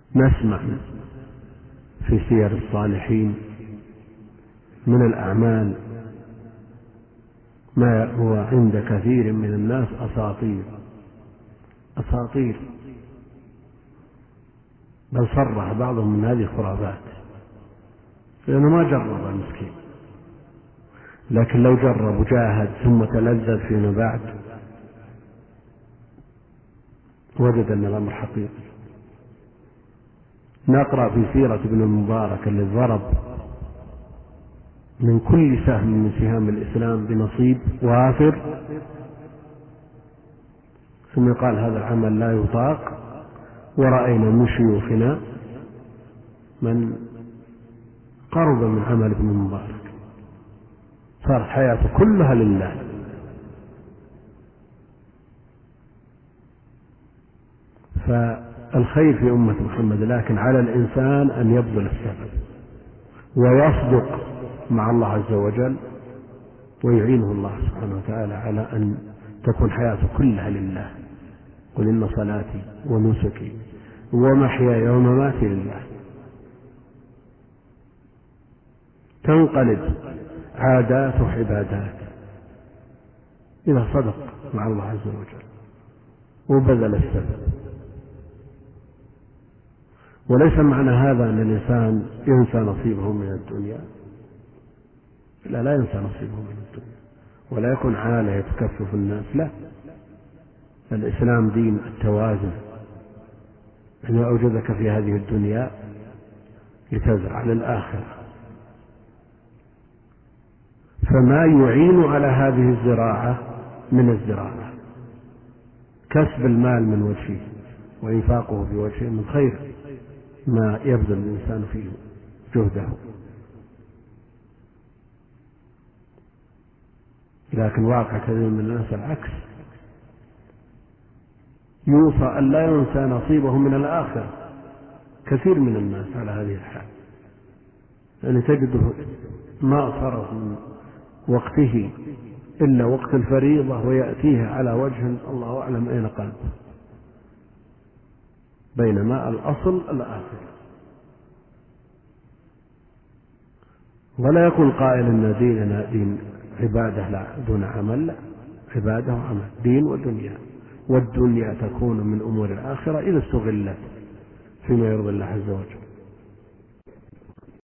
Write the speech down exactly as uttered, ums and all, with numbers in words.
نسمع في سير الصالحين من الأعمال ما هو عند كثير من الناس أساطير أساطير بل صرح بعضهم من هذه خرافات، لأنه ما جرب المسكين. لكن لو جرب وجاهد ثم تلذذ فيما بعد وجد أن الأمر حقيقي. نقرأ في سيرة ابن المبارك اللي ضرب من كل سهم من سهام الإسلام بنصيب وافر، ثم قال هذا العمل لا يطاق، ورأينا من شيوخنا من قرب من عمل ابن المبارك، صارت حياته كلها لله. فالخير في أمة محمد، لكن على الإنسان أن يبذل السبب ويصدق مع الله عز وجل، ويعينه الله سبحانه وتعالى على أن تكون حياته كلها لله. قل إن صلاتي ونسكي ومحياي ومماتي لله. تنقلب عادات وعبادات إذا صدق مع الله عز وجل وبذل السبب. وليس معنى هذا أن الإنسان ينسى نصيبه من الدنيا، لا لا ينسى نصيبه من الدنيا ولا يكون عالة يتكفف الناس، لا. الإسلام دين التوازن، أن أوجدك في هذه الدنيا لتزرع للآخرة، فما يعين على هذه الزراعة من الزراعة كسب المال من وجهه وإنفاقه في وجهه من خير ما يبذل الإنسان فيه جهده. لكن واقع كثير من الناس العكس، يوصى أن لا ينسى نصيبه من الآخرة. كثير من الناس على هذه الحال، يعني تجده ما صرف من وقته إلا وقت الفريضة ويأتيه على وجه الله أعلم أين قلبه، بينما الأصل الآخرة. ولا يكون قائل أن ديننا دين عبادة لا دون عمل، لا، عبادة وعمل، دين ودنيا. والدنيا تكون من أمور الآخرة إذا استغلت فيما يرضي الله عز وجل.